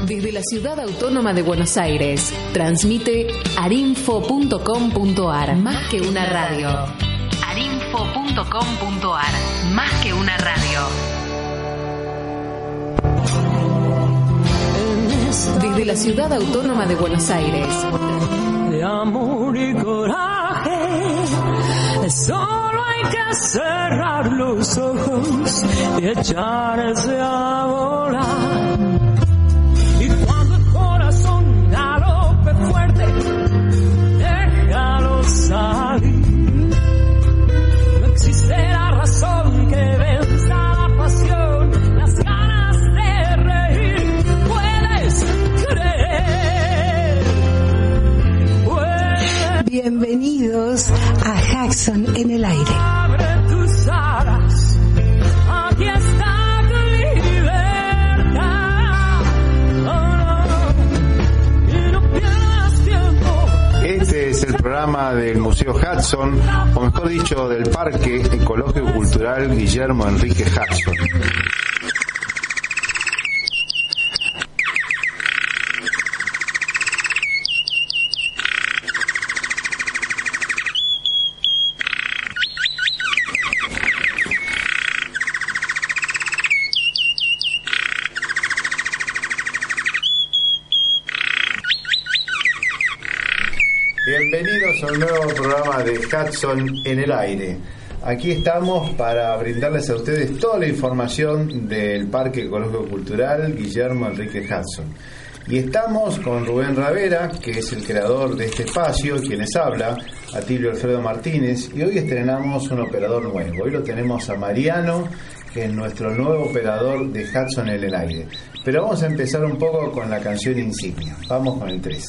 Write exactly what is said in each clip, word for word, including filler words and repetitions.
Desde la Ciudad Autónoma de Buenos Aires, transmite arinfo punto com punto ar, más que una radio. arinfo punto com punto ar, más que una radio. Desde la Ciudad Autónoma de Buenos Aires. De amor y coraje, solo hay que cerrar los ojos y echarse a volar. Y cuando el corazón galope fuerte, déjalo salir. No existe la razón que venza la pasión, las ganas de reír. Puedes creer. Puedes. Bienvenidos a Jackson en el aire. Abre tus alas, aquí está tu libertad. Oh, no, y no pierdas tiempo. Este es el programa del Museo Hudson, o mejor dicho, del Parque Ecológico Cultural Guillermo Enrique Hudson. Bienvenidos a un nuevo programa de Hudson en el aire. Aquí estamos para brindarles a ustedes toda la información del Parque Ecológico Cultural Guillermo Enrique Hudson. Y estamos con Rubén Ravera, que es el creador de este espacio, quienes habla, Atilio Alfredo Martínez, y hoy estrenamos un operador nuevo. Hoy lo tenemos a Mariano, que es nuestro nuevo operador de Hudson en el aire. Pero vamos a empezar un poco con la canción insignia. Vamos con el tres.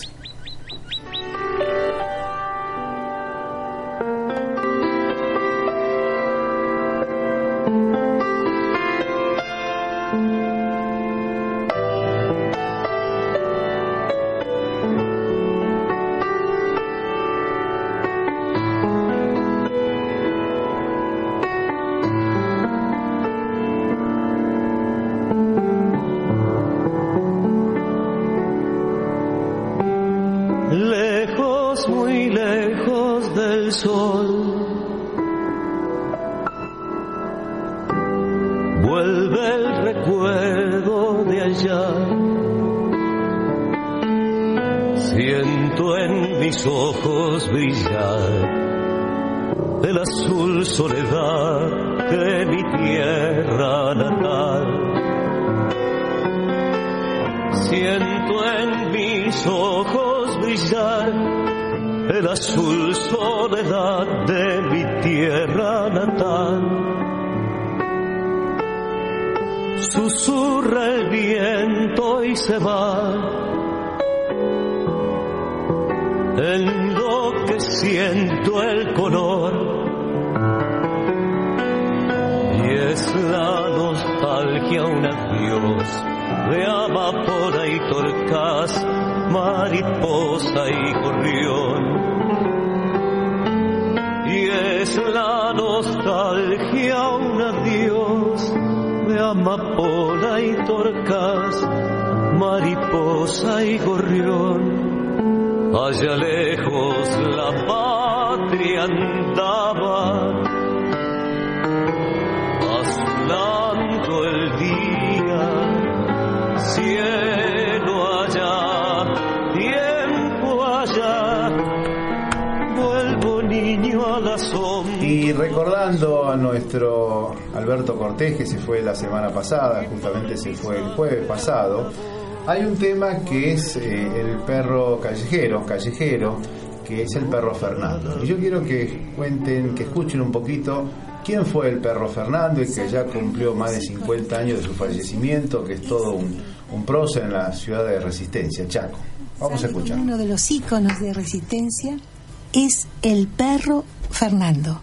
Y recordando a nuestro Alberto Cortés, que se fue la semana pasada, justamente se fue el jueves pasado, hay un tema que es eh, el perro callejero, callejero, que es el perro Fernando. Y yo quiero que cuenten, que escuchen un poquito quién fue el perro Fernando, y que ya cumplió más de cincuenta años de su fallecimiento, que es todo un, un prócer en la ciudad de Resistencia, Chaco. Vamos a escuchar. Uno de los íconos de Resistencia es el perro Fernando,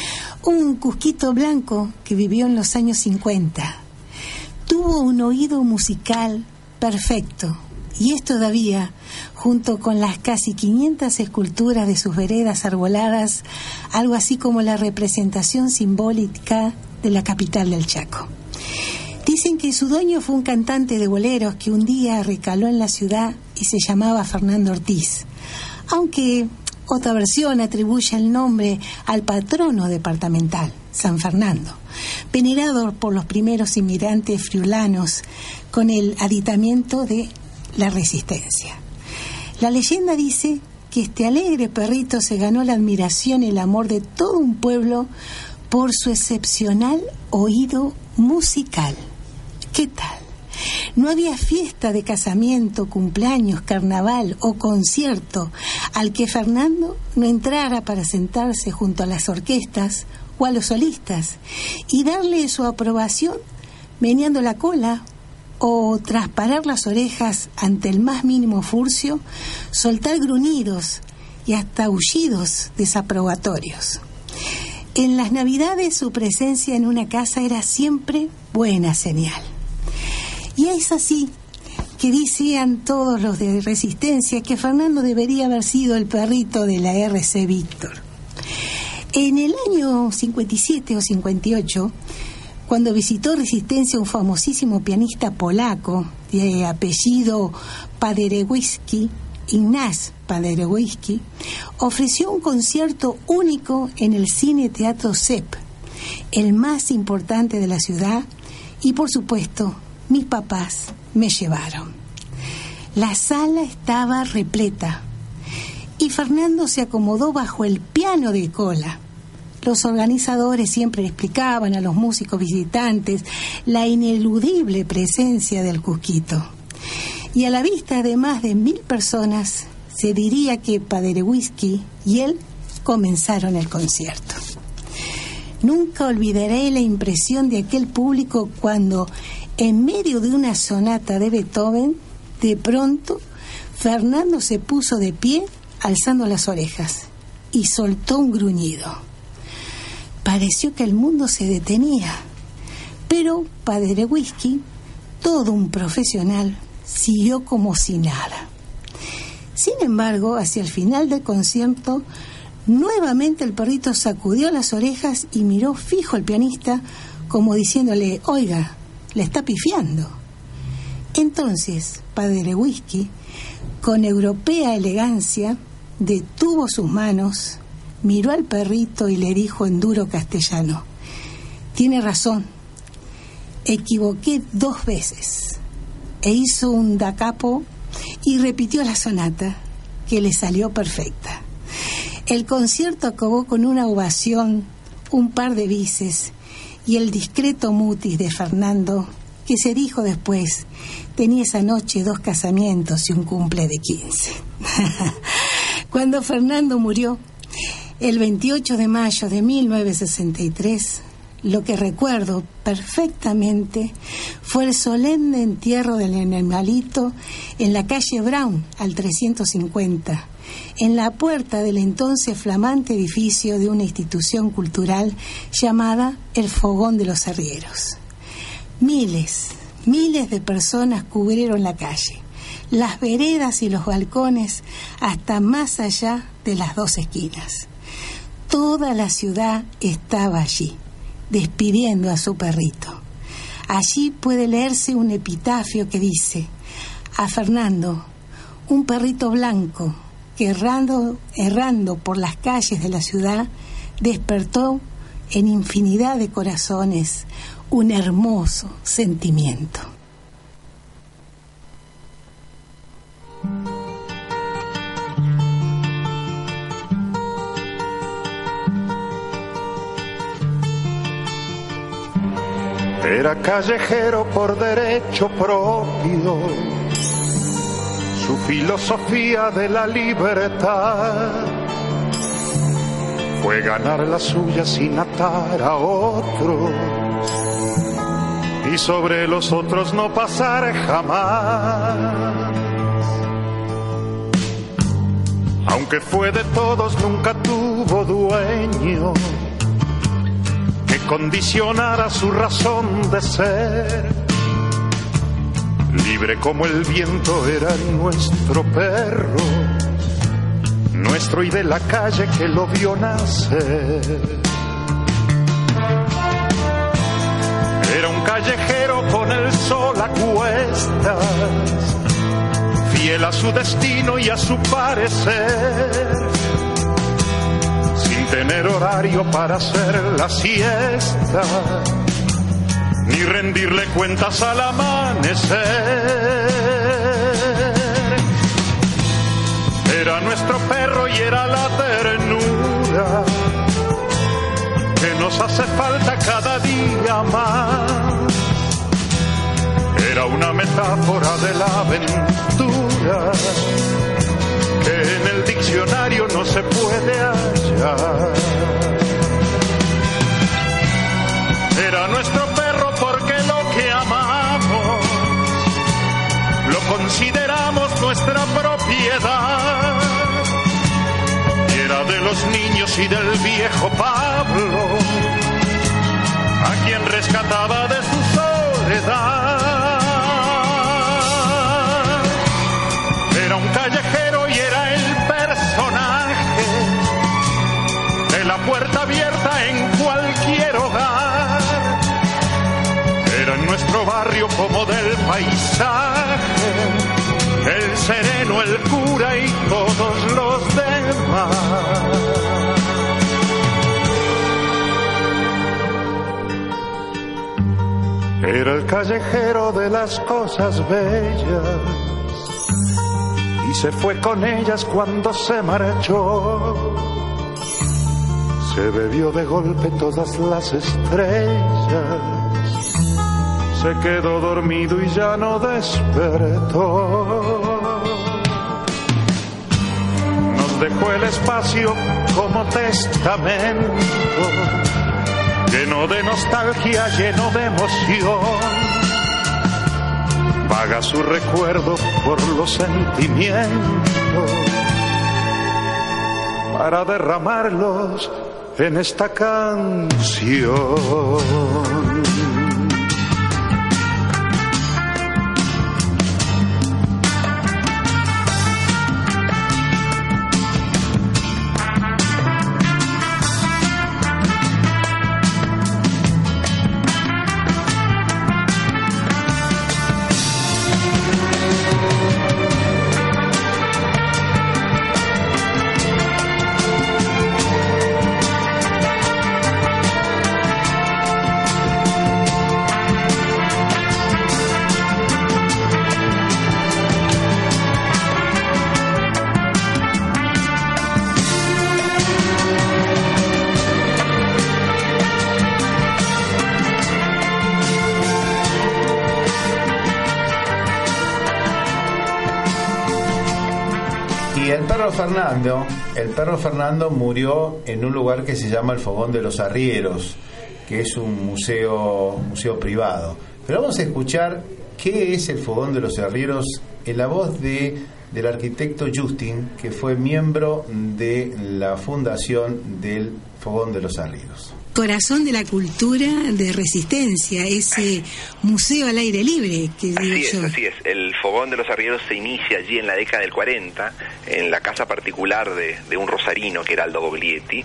un cusquito blanco que vivió en los años cincuenta. Tuvo un oído musical perfecto, y es todavía, junto con las casi quinientas esculturas de sus veredas arboladas, algo así como la representación simbólica de la capital del Chaco. Dicen que su dueño fue un cantante de boleros que un día recaló en la ciudad y se llamaba Fernando Ortiz, aunque otra versión atribuye el nombre al patrono departamental, San Fernando, venerado por los primeros inmigrantes friulanos con el aditamiento de la resistencia. La leyenda dice que este alegre perrito se ganó la admiración y el amor de todo un pueblo por su excepcional oído musical. ¿Qué tal? No había fiesta de casamiento, cumpleaños, carnaval o concierto al que Fernando no entrara para sentarse junto a las orquestas o a los solistas y darle su aprobación meneando la cola o tras parar las orejas ante el más mínimo furcio, soltar gruñidos y hasta aullidos desaprobatorios. En las Navidades su presencia en una casa era siempre buena señal. Y es así que decían todos los de Resistencia que Fernando debería haber sido el perrito de la R C Víctor. En el año cincuenta y siete o cincuenta y ocho, cuando visitó Resistencia un famosísimo pianista polaco de apellido Paderewski, Ignaz Paderewski, ofreció un concierto único en el Cine Teatro C E P, el más importante de la ciudad, y por supuesto mis papás me llevaron. La sala estaba repleta y Fernando se acomodó bajo el piano de cola. Los organizadores siempre explicaban a los músicos visitantes la ineludible presencia del Cusquito. Y a la vista de más de mil personas, se diría que Paderewski y él comenzaron el concierto. Nunca olvidaré la impresión de aquel público cuando, en medio de una sonata de Beethoven, de pronto Fernando se puso de pie, alzando las orejas, y soltó un gruñido. Pareció que el mundo se detenía, pero Paderewski, todo un profesional, siguió como si nada. Sin embargo, hacia el final del concierto, nuevamente el perrito sacudió las orejas y miró fijo al pianista, como diciéndole: oiga, le está pifiando. Entonces Paderewski, con europea elegancia, detuvo sus manos, miró al perrito y le dijo en duro castellano: tiene razón, equivoqué dos veces. E hizo un da capo y repitió la sonata, que le salió perfecta. El concierto acabó con una ovación, un par de bises y el discreto mutis de Fernando, que se dijo después tenía esa noche dos casamientos y un cumple de quince. Cuando Fernando murió, el veintiocho de mayo de mil novecientos sesenta y tres, lo que recuerdo perfectamente fue el solemne entierro del animalito en la calle Brown, al trescientos cincuenta, en la puerta del entonces flamante edificio de una institución cultural llamada El Fogón de los Arrieros. Miles, miles de personas cubrieron la calle, las veredas y los balcones, hasta más allá de las dos esquinas. Toda la ciudad estaba allí, despidiendo a su perrito. Allí puede leerse un epitafio que dice: a Fernando, un perrito blanco que errando, errando por las calles de la ciudad, despertó en infinidad de corazones un hermoso sentimiento. Era callejero por derecho propio, su filosofía de la libertad fue ganar la suya sin atar a otros y sobre los otros no pasar jamás. Aunque fue de todos, nunca tuvo dueño que condicionara su razón de ser. Libre como el viento era nuestro perro, nuestro y de la calle que lo vio nacer. Era un callejero con el sol a cuestas, fiel a su destino y a su parecer, sin tener horario para hacer la siesta, ni rendirle cuentas al amanecer. Era nuestro perro y era la ternura que nos hace falta cada día más. Era una metáfora de la aventura que en el diccionario no se puede hallar. Era nuestro perro porque lo que amamos lo consideramos nuestra propiedad. Y era de los niños y del viejo Pablo, a quien rescataba de su soledad. Era un callejero y era el personaje de la puerta abierta en cualquier hogar. Era en nuestro barrio como del paisaje, el sereno, el cura y todos los demás. Era el callejero de las cosas bellas y se fue con ellas cuando se marchó. Se bebió de golpe todas las estrellas, se quedó dormido y ya no despertó. Nos dejó el espacio como testamento, lleno de nostalgia, lleno de emoción. Vaga su recuerdo por los sentimientos para derramarlos en esta canción. Fernando, el perro Fernando murió en un lugar que se llama el Fogón de los Arrieros, que es un museo, museo privado. Pero vamos a escuchar qué es el Fogón de los Arrieros en la voz de, del arquitecto Justin, que fue miembro de la fundación del Fogón de los Arrieros. Corazón de la cultura de Resistencia, ese museo al aire libre que digo así es, yo. Así es, el Fogón de los Arrieros se inicia allí en la década del cuarenta, en la casa particular de, de un rosarino que era Aldo Boglietti,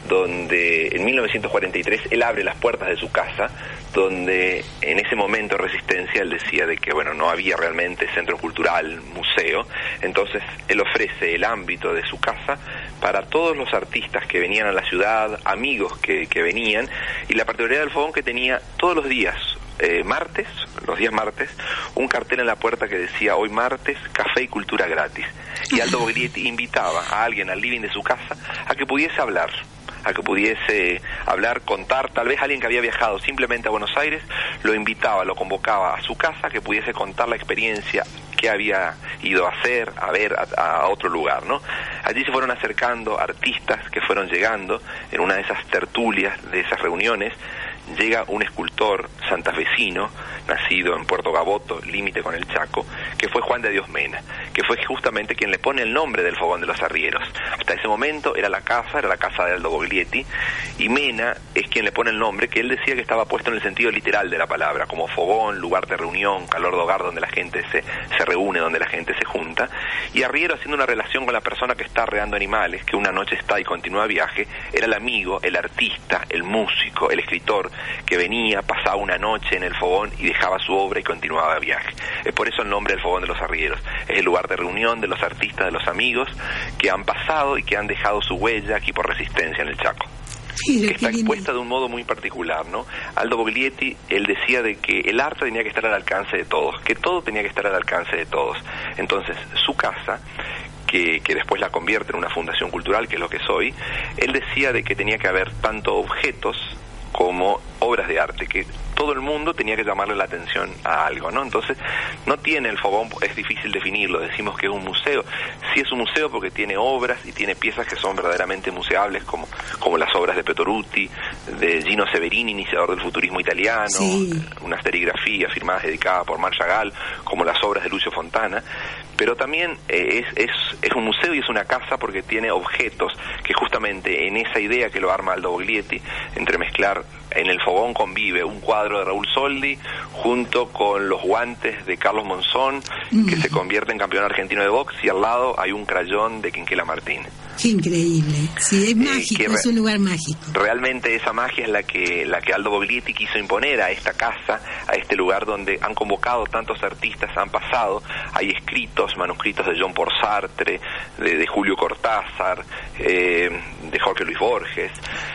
donde en mil novecientos cuarenta y tres él abre las puertas de su casa, donde en ese momento Resistencia él decía de que bueno no había realmente centro cultural, museo, entonces él ofrece el ámbito de su casa para todos los artistas que venían a la ciudad, amigos que, que venían, y la particularidad del fogón que tenía todos los días, eh, martes, los días martes, un cartel en la puerta que decía hoy martes, café y cultura gratis, y Aldo Boglietti invitaba a alguien al living de su casa a que pudiese hablar, a que pudiese hablar, contar, tal vez alguien que había viajado simplemente a Buenos Aires, lo invitaba, lo convocaba a su casa, que pudiese contar la experiencia que había ido a hacer, a ver a, a otro lugar, ¿no? Allí se fueron acercando artistas que fueron llegando, en una de esas tertulias, de esas reuniones, llega un escultor santafesino, nacido en Puerto Gaboto, límite con el Chaco, que fue Juan de Dios Mena, que fue justamente quien le pone el nombre del Fogón de los Arrieros. Hasta ese momento era la casa, era la casa de Aldo Boglietti, y Mena es quien le pone el nombre, que él decía que estaba puesto en el sentido literal de la palabra, como fogón, lugar de reunión, calor de hogar donde la gente se, se reúne, donde la gente se junta, y arriero haciendo una relación con la persona que está arreando animales, que una noche está y continúa viaje, era el amigo, el artista, el músico, el escritor, que venía, pasaba una noche en el fogón y dejaba su obra y continuaba de viaje. Es por eso el nombre del Fogón de los Arrieros. Es el lugar de reunión de los artistas, de los amigos que han pasado y que han dejado su huella aquí por Resistencia en el Chaco. Mira, Que está qué lindo. expuesta de un modo muy particular, ¿no? Aldo Boglietti, él decía de que el arte tenía que estar al alcance de todos, que todo tenía que estar al alcance de todos. Entonces, su casa, que, que después la convierte en una fundación cultural, que es lo que soy, él decía de que tenía que haber tanto objetos como obras de arte, que todo el mundo tenía que llamarle la atención a algo, ¿no? Entonces, no tiene el fogón, es difícil definirlo, decimos que es un museo. Sí es un museo porque tiene obras y tiene piezas que son verdaderamente museables, como, como las obras de Petoruti, de Gino Severini, iniciador del futurismo italiano, Sí. unas serigrafías firmadas dedicadas por Marc Chagall, como las obras de Lucio Fontana, pero también eh, es, es, es un museo y es una casa porque tiene objetos que justamente en esa idea que lo arma Aldo Boglietti, entremezclar, en el fogón convive un cuadro de Raúl Soldi junto con los guantes de Carlos Monzón, que se convierte en campeón argentino de box, y al lado hay un crayón de Quinquela Martín. Qué increíble. Sí, es Eh, mágico, que re- es un lugar mágico. Realmente esa magia es la que la que Aldo Boglietti quiso imponer a esta casa, a este lugar donde han convocado tantos artistas, han pasado, hay escritos, manuscritos de Jean Paul Sartre, de, de Julio Cortázar, eh, de Jorge Luis Borges.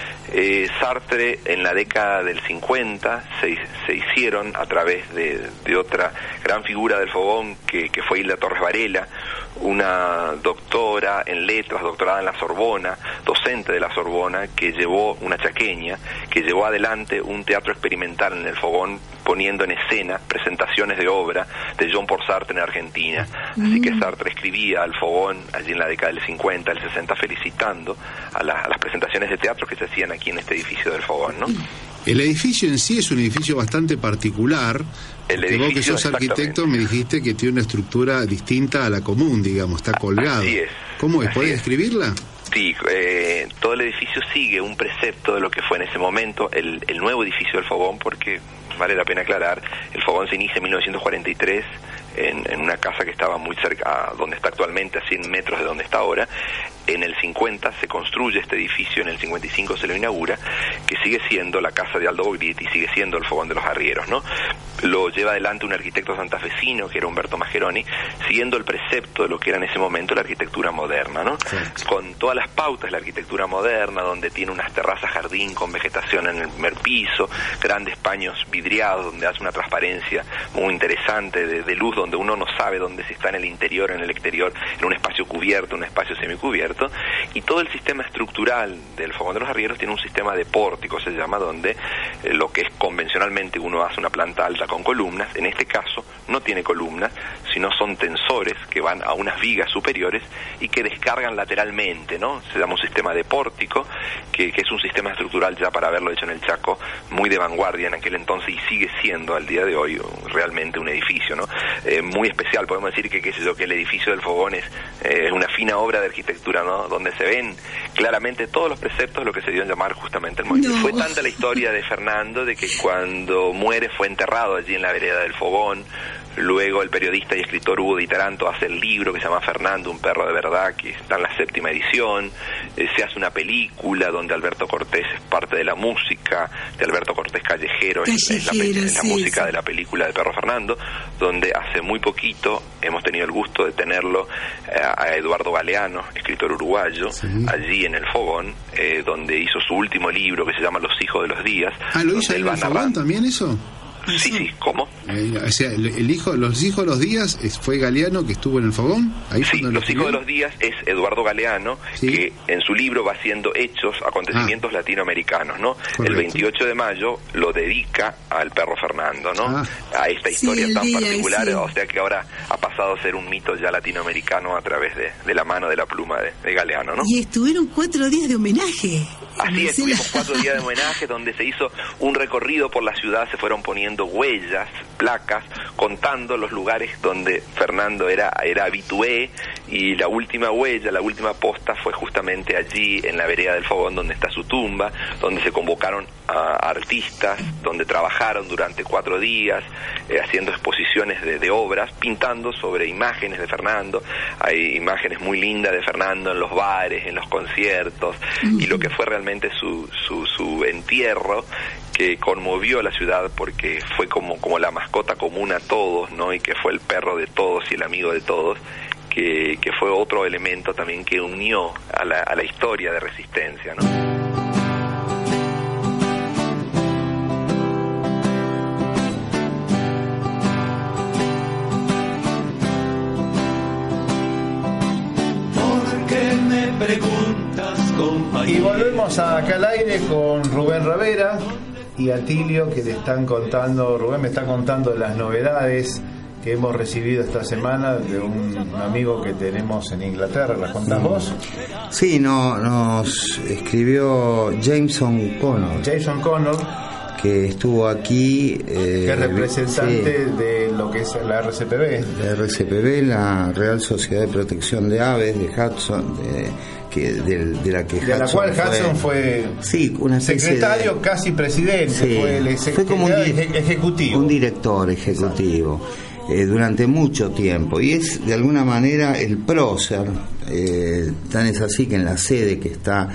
Eh, Sartre en la década del cincuenta se, se hicieron a través de, de otra gran figura del fogón que, que fue Hilda Torres Varela, una doctora en letras, doctorada en la Sorbona, docente de la Sorbona, que llevó, una chaqueña, que llevó adelante un teatro experimental en el fogón, poniendo en escena presentaciones de obra de Jean Paul Sartre en Argentina. Así que Sartre escribía al fogón allí en la década del cincuenta, del sesenta, felicitando a, la, a las presentaciones de teatro que se hacían aquí en este edificio del fogón, ¿no? El edificio en sí es un edificio bastante particular. El porque vos que edificio, sos arquitecto exactamente. me dijiste que tiene una estructura distinta a la común, digamos, está colgado. Así es. ¿Cómo es? Así ¿Podés es. describirla? Sí, eh, todo el edificio sigue un precepto de lo que fue en ese momento el, el nuevo edificio del fogón, porque vale la pena aclarar, el fogón se inicia en mil novecientos cuarenta y tres en, en una casa que estaba muy cerca, donde está actualmente, a cien metros de donde está ahora. En el cincuenta se construye este edificio, en el cincuenta y cinco se lo inaugura, que sigue siendo la casa de Aldo Boglietti, sigue siendo el fogón de los arrieros, ¿no? Lo lleva adelante un arquitecto santafesino, que era Humberto Mascheroni, siguiendo el precepto de lo que era en ese momento la arquitectura moderna, ¿no? Exacto. Con todas las pautas de la arquitectura moderna, donde tiene unas terrazas jardín con vegetación en el primer piso, grandes paños vidriados, donde hace una transparencia muy interesante de, de luz, donde uno no sabe dónde se está en el interior, en el exterior, en un espacio cubierto, un espacio semicubierto, y todo el sistema estructural del fogón de los arrieros tiene un sistema de pórtico, se llama, donde eh, lo que es convencionalmente uno hace una planta alta con columnas, en este caso no tiene columnas, sino son tensores que van a unas vigas superiores y que descargan lateralmente, ¿no? Se llama un sistema de pórtico, que, que es un sistema estructural, ya para haberlo hecho en el Chaco, muy de vanguardia en aquel entonces y sigue siendo al día de hoy realmente un edificio, ¿no? Eh, muy especial, podemos decir que, qué sé yo, que el edificio del fogón es eh, una fina obra de arquitectura, ¿no? Donde se ven claramente todos los preceptos de lo que se dio en llamar justamente el movimiento. No. Fue tanta la historia de Fernando de que cuando muere fue enterrado allí en la vereda del fogón. Luego el periodista y escritor Hugo Di Taranto hace el libro que se llama Fernando, un perro de verdad, que está en la séptima edición. Eh, se hace una película donde Alberto Cortés es parte de la música, de Alberto Cortés Callejero, es, es la, pe- Callejero, es la sí, música sí. de la película de Perro Fernando, donde hace muy poquito hemos tenido el gusto de tenerlo eh, a Eduardo Galeano, escritor uruguayo, Sí. allí en el fogón, eh, donde hizo su último libro que se llama Los hijos de los días. Ah, ¿lo donde hizo ahí él en va el fogón narrando. también eso? Sí, sí, ¿cómo? Eh, o sea, el, el hijo, los hijos de los días es- fue Galeano que estuvo en el fogón. Ahí fue Sí, donde lo Los hijos de escribió. los días es Eduardo Galeano, Sí. que en su libro va haciendo hechos, acontecimientos latinoamericanos, ¿no? Correcto. El veintiocho de mayo lo dedica al perro Fernando, ¿no? Ah. A esta Sí, historia el tan día, particular, sí. o sea que ahora ha pasado a ser un mito ya latinoamericano a través de, de la mano de la pluma de, de Galeano, ¿no? Y estuvieron cuatro días de homenaje. Así es, Marcela. tuvimos cuatro días de homenaje donde se hizo un recorrido por la ciudad, se fueron poniendo huellas, placas, contando los lugares donde Fernando era, era habitué, y la última huella, la última posta fue justamente allí en la vereda del fogón, donde está su tumba, donde se convocaron a artistas, donde trabajaron durante cuatro días, eh, haciendo exposiciones de, de obras, pintando sobre imágenes de Fernando. Hay imágenes muy lindas de Fernando en los bares, en los conciertos, y lo que fue realmente su, su, su entierro, que conmovió a la ciudad porque fue como, como la mascota común a todos, ¿no? Y que fue el perro de todos y el amigo de todos, que, que fue otro elemento también que unió a la, a la historia de Resistencia, ¿no? Y volvemos acá al aire con Rubén Rivera y Atilio, que le están contando, Rubén me está contando las novedades que hemos recibido esta semana de un amigo que tenemos en Inglaterra. ¿Las contás vos? Sí, no, nos escribió Jameson Connor. Jason Connor, que estuvo aquí. Eh, que es representante sí, de lo que es la R C P B. La R C P B, la Real Sociedad de Protección de Aves de Hudson, de, que, de, de la que de Hudson la cual Hudson fue, fue sí, una secretario, de, casi presidente, sí, fue, el fue como un, eje, ejecutivo. Un director ejecutivo. Eh, durante mucho tiempo, y es de alguna manera el prócer, eh, tan es así que en la sede que está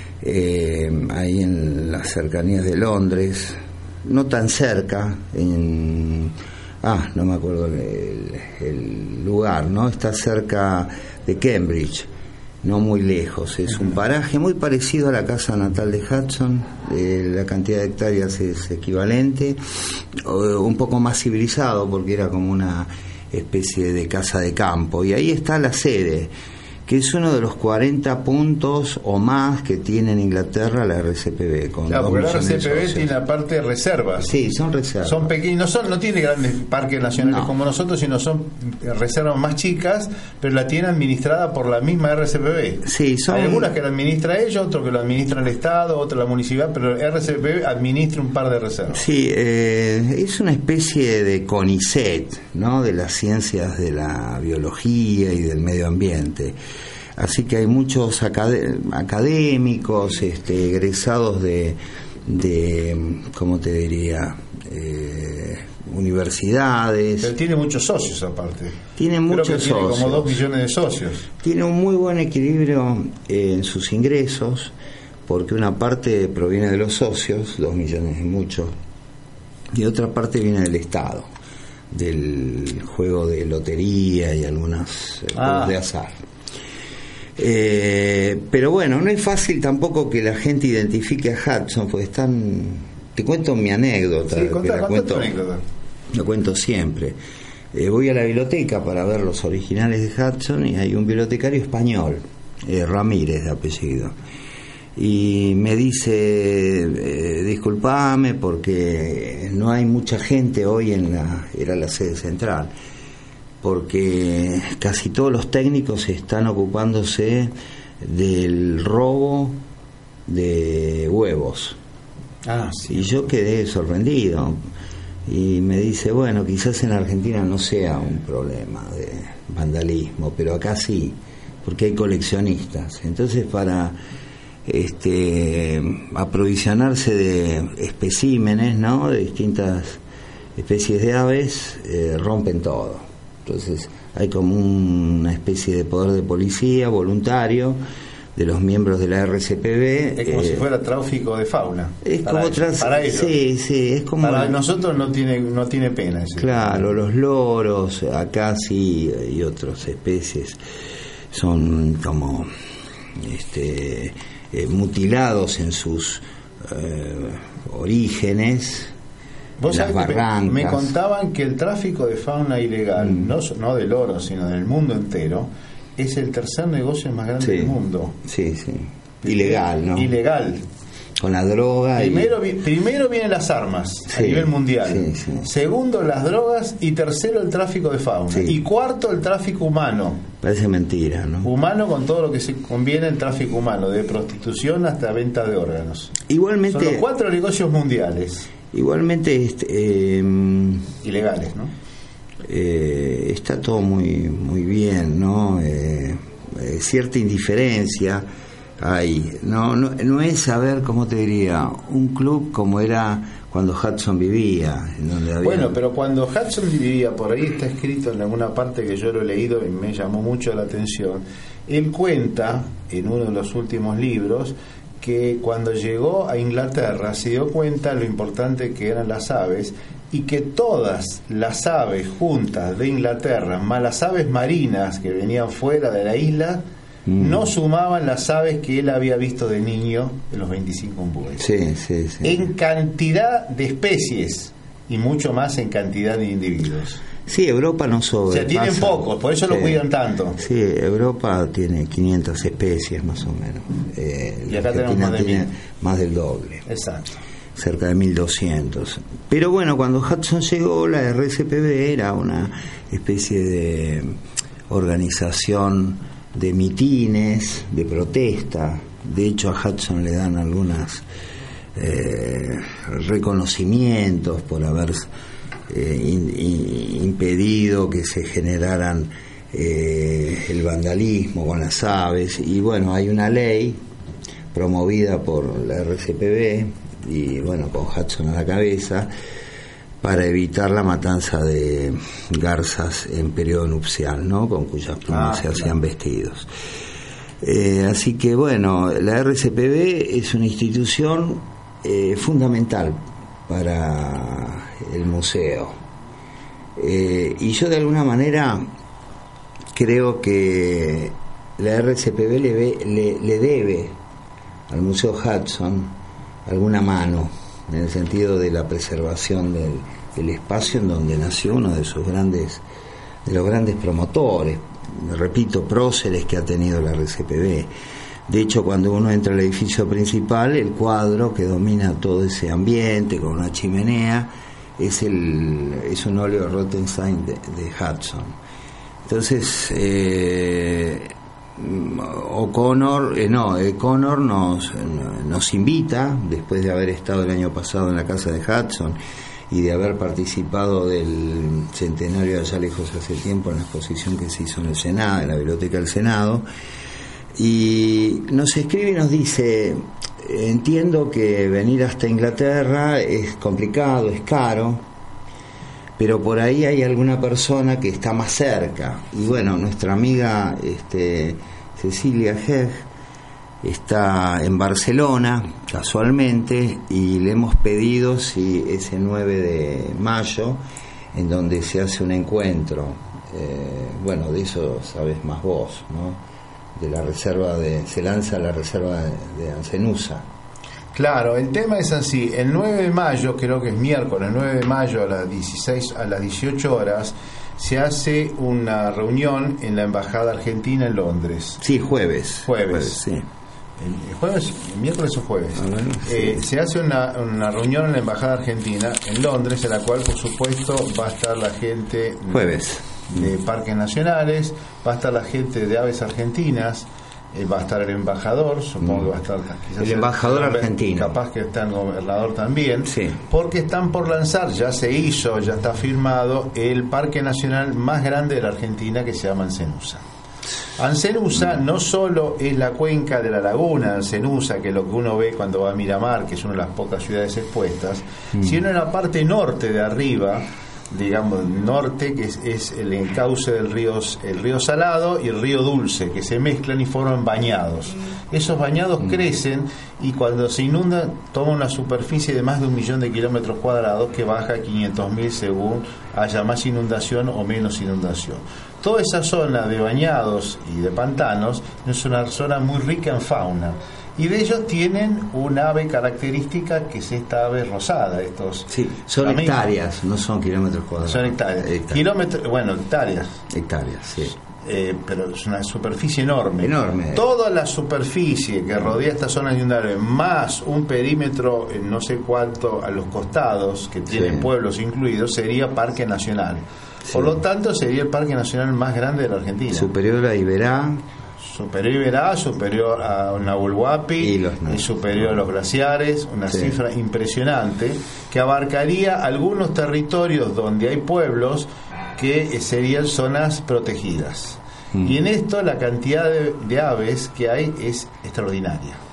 eh, ahí en las cercanías de Londres, no tan cerca, en ah, no me acuerdo el, el lugar, ¿no? Está cerca de Cambridge, no muy lejos, es un paraje muy parecido a la casa natal de Hudson, eh, la cantidad de hectáreas es equivalente, un poco más civilizado porque era como una especie de casa de campo, y ahí está la sede, que es uno de los cuarenta puntos o más que tiene en Inglaterra la R C P B. Con claro, porque la R C P B tiene aparte reservas. Sí, son reservas. Son pequeños, no, son, no tiene grandes parques nacionales no. como nosotros, sino son reservas más chicas, pero la tiene administrada por la misma R C P B. Sí, son... Hay algunas que la administra ella, otros que la administra el Estado, otra la municipalidad, pero R C P B administra un par de reservas. Sí, eh, es una especie de CONICET, ¿no? De las ciencias de la biología y del medio ambiente. Así que hay muchos acad- académicos, este, egresados de, de, ¿cómo te diría? Eh, universidades. Pero tiene muchos socios aparte. Tiene Creo muchos que tiene socios. como dos millones de socios. Tiene un muy buen equilibrio eh, en sus ingresos, porque una parte proviene de los socios, dos millones y mucho, y otra parte viene del Estado, del juego de lotería y algunos eh, ah. juegos de azar. Eh, pero bueno, no es fácil tampoco que la gente identifique a Hudson, porque están... Te cuento mi anécdota, sí, contá, que la cuento, anécdota. la cuento siempre. Eh, voy a la biblioteca para ver los originales de Hudson y hay un bibliotecario español, eh, Ramírez de apellido, y me dice, eh, disculpame porque no hay mucha gente hoy en la... Era la sede central, porque casi todos los técnicos están ocupándose del robo de huevos. Ah, sí. Y yo quedé sorprendido. Y me dice, bueno, quizás en Argentina no sea un problema de vandalismo, pero acá sí, porque hay coleccionistas. Entonces, para este aprovisionarse de especímenes, ¿no?, de distintas especies de aves, eh, rompen todo. Entonces hay como una especie de poder de policía voluntario de los miembros de la R C P B. Es como eh, si fuera tráfico de fauna. Es para como ellos, tras... para ellos. Sí, sí, es como... Para nosotros no tiene no tiene pena ese. Claro, los loros, acá sí, y otras especies son como este eh, mutilados en sus eh, orígenes. Vos las sabés que barrancas. Me, me contaban que el tráfico de fauna ilegal, mm. no, no del oro, sino del mundo entero, es el tercer negocio más grande sí, del mundo. Sí, sí. Ilegal, ¿no? Ilegal. Con la droga. Primero, y... primero vienen las armas sí, a nivel mundial. Sí, sí. Segundo, las drogas. Y tercero, el tráfico de fauna. Sí. Y cuarto, el tráfico humano. Parece mentira, ¿no? Humano con todo lo que se conviene el tráfico humano, de prostitución hasta venta de órganos. Igualmente. Son los cuatro negocios mundiales. Igualmente, este, eh, ilegales, ¿no? Eh, está todo muy muy bien, ¿no? Eh, eh, cierta indiferencia hay, no, no no es saber, cómo te diría, un club como era cuando Hudson vivía, en donde había... Bueno, pero cuando Hudson vivía, por ahí está escrito en alguna parte que yo lo he leído y me llamó mucho la atención. Él cuenta en uno de los últimos libros que cuando llegó a Inglaterra se dio cuenta lo importante que eran las aves y que todas las aves juntas de Inglaterra, más las aves marinas que venían fuera de la isla, mm. no sumaban las aves que él había visto de niño en los veinticinco Umbuey. Sí, sí, sí. En cantidad de especies y mucho más en cantidad de individuos. Sí, Europa no sobrepasa. O sea, tienen pocos, por eso sí. lo cuidan tanto. Sí, Europa tiene quinientas especies más o menos. Eh, y acá tenemos más de tiene mil. Más del doble. Exacto. Cerca de mil doscientos. Pero bueno, cuando Hudson llegó, la R C P B era una especie de organización de mitines, de protesta. De hecho, a Hudson le dan algunos eh, reconocimientos por haber Eh, in, in, impedido que se generaran eh, el vandalismo con las aves. Y bueno, hay una ley promovida por la R C P B y bueno, con Hudson a la cabeza, para evitar la matanza de garzas en periodo nupcial, ¿no? Con cuyas plumas ah, se hacían claro. vestidos. Eh, así que bueno, la R C P B es una institución eh, fundamental para el museo, eh, y yo de alguna manera creo que la R C P B le, ve, le, le debe al Museo Hudson alguna mano en el sentido de la preservación del, del espacio en donde nació uno de sus grandes de los grandes promotores, repito, próceres que ha tenido la R C P B. De hecho, cuando uno entra al edificio principal, el cuadro que domina todo ese ambiente con una chimenea es el es un óleo Rothenstein de, de Hudson. Entonces, eh, O'Connor, eh, no, O'Connor nos, nos invita, después de haber estado el año pasado en la casa de Hudson y de haber participado del centenario de allá lejos hace tiempo en la exposición que se hizo en el Senado, en la Biblioteca del Senado, y nos escribe y nos dice: entiendo que venir hasta Inglaterra es complicado, es caro, pero por ahí hay alguna persona que está más cerca. Y bueno, nuestra amiga este, Cecilia Heg está en Barcelona casualmente, y le hemos pedido si ese nueve de mayo, en donde se hace un encuentro, eh, bueno, de eso sabes más vos, ¿no? De la reserva de, se lanza la reserva de, de Ancenusa. Claro, el tema es así: el nueve de mayo, creo que es miércoles, el nueve de mayo a las dieciséis, a las dieciocho horas, se hace una reunión en la Embajada Argentina en Londres. Sí, jueves. Jueves, jueves sí. El jueves, el miércoles o jueves. Ah, bueno, sí. eh, se hace una, una reunión en la Embajada Argentina en Londres, en la cual, por supuesto, va a estar la gente jueves de parques nacionales, va a estar la gente de aves argentinas, eh, va a estar el embajador, supongo mm. que va a estar quizás el embajador el, argentino, capaz que está el gobernador también, sí. porque están por lanzar, ya se hizo, ya está firmado, el parque nacional más grande de la Argentina, que se llama Ancenusa. Ancenusa mm. no solo es la cuenca de la laguna Ancenusa, que es lo que uno ve cuando va a Miramar, que es una de las pocas ciudades expuestas, mm. sino en la parte norte de arriba, digamos norte, que es, es el encauce del río, el río Salado y el río Dulce, que se mezclan y forman bañados. Esos bañados mm. crecen, y cuando se inunda toma una superficie de más de un millón de kilómetros cuadrados, que baja a quinientos mil según haya más inundación o menos inundación. Toda esa zona de bañados y de pantanos es una zona muy rica en fauna, y de ellos tienen un ave característica, que es esta ave rosada. Estos sí, son amigos. Hectáreas, no son kilómetros cuadrados. Son hectáreas. hectáreas. Kilómetros, bueno, hectáreas. Hectáreas, sí. Eh, pero es una superficie enorme. Enorme. Toda la superficie que rodea esta zona inundable, más un perímetro, eh, no sé cuánto, a los costados, que tienen sí. pueblos incluidos, sería parque nacional. Sí. Por lo tanto, sería el parque nacional más grande de la Argentina. Superior a Iberá. Superior a Iberá, superior a Nahuel Huapi, y, los, no. y superior a los glaciares, una sí. cifra impresionante, que abarcaría algunos territorios donde hay pueblos que serían zonas protegidas. Mm. Y en esto la cantidad de, de aves que hay es extraordinaria.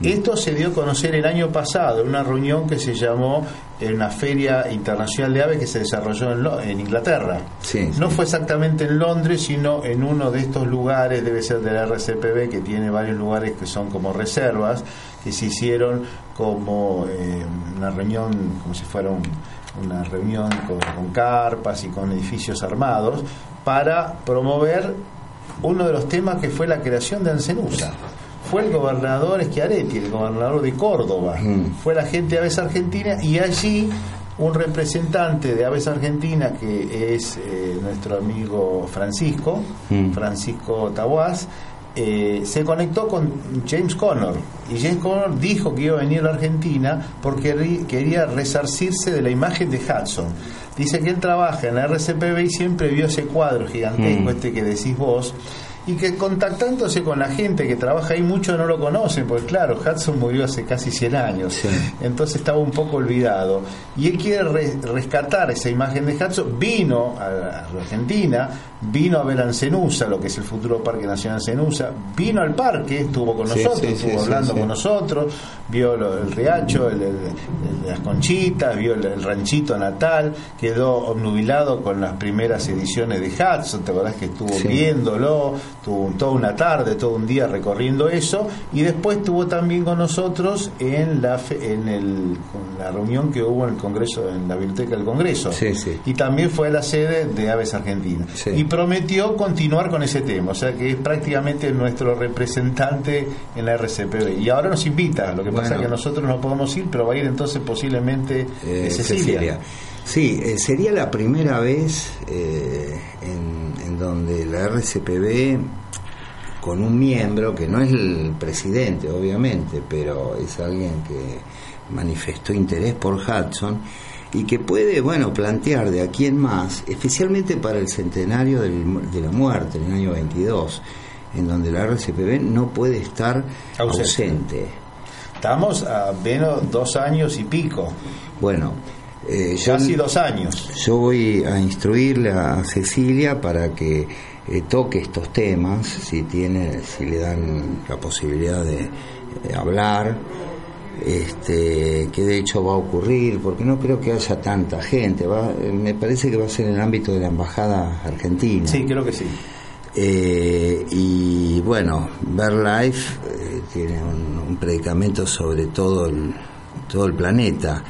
Esto se dio a conocer el año pasado en una reunión que se llamó en una feria internacional de aves que se desarrolló en, Lo- en Inglaterra. Sí, no sí. fue exactamente en Londres, sino en uno de estos lugares, debe ser de la R C P B, que tiene varios lugares que son como reservas, que se hicieron como eh, una reunión, como si fuera un, una reunión con, con carpas y con edificios armados, para promover uno de los temas que fue la creación de Ancenusa. Fue el gobernador Schiaretti, el gobernador de Córdoba, Mm. fue la gente de Aves Argentina, y allí un representante de Aves Argentina, que es eh, nuestro amigo Francisco, Mm. Francisco Taguás, eh, se conectó con James Connor, y James Connor dijo que iba a venir a la Argentina porque ri- quería resarcirse de la imagen de Hudson. Dice que él trabaja en la R C P B y siempre vio ese cuadro gigantesco, Mm. este que decís vos, y que contactándose con la gente que trabaja ahí, muchos no lo conocen, porque claro, Hudson murió hace casi cien años, Sí. entonces estaba un poco olvidado, y él quiere re- rescatar esa imagen de Hudson. Vino a, a Argentina, vino a ver a Ancenusa, lo que es el futuro Parque Nacional Ancenusa, vino al parque, estuvo con Sí, nosotros, sí, estuvo sí, hablando sí, sí. con nosotros, vio lo- el riacho, el, el- el- las conchitas, vio el, el ranchito natal, quedó obnubilado con las primeras ediciones de Hudson, te acordás que estuvo Sí. viéndolo, tuvo toda una tarde, todo un día recorriendo eso, y después estuvo también con nosotros en la fe- en el con la reunión que hubo en el Congreso, en la Biblioteca del Congreso, Sí, sí. y también fue a la sede de Aves Argentina, Sí. y prometió continuar con ese tema, o sea que es prácticamente nuestro representante en la R C P B, y ahora nos invita. Lo que pasa Bueno. es que nosotros no podemos ir, pero va a ir entonces posiblemente Eh, eh, Cecilia. Sí, eh, sería la primera vez eh, en, en donde la R C P B, con un miembro que no es el presidente, obviamente, pero es alguien que manifestó interés por Hudson y que puede, bueno, plantear de aquí en más, especialmente para el centenario del- de la muerte, en el año veintidós, en donde la R C P B no puede estar Ausente. ausente. Estamos a menos dos años y pico, Bueno, eh, yo- casi dos años. Yo voy a instruirle a Cecilia para que eh, toque estos temas, si tiene, si le dan la posibilidad de eh, hablar, este, que de hecho va a ocurrir, porque no creo que haya tanta gente. Va, eh, me parece que va a ser en el ámbito de la embajada argentina. Sí, creo que sí. Eh, y bueno, BirdLife eh, tiene un, un predicamento sobre todo el, todo el planeta.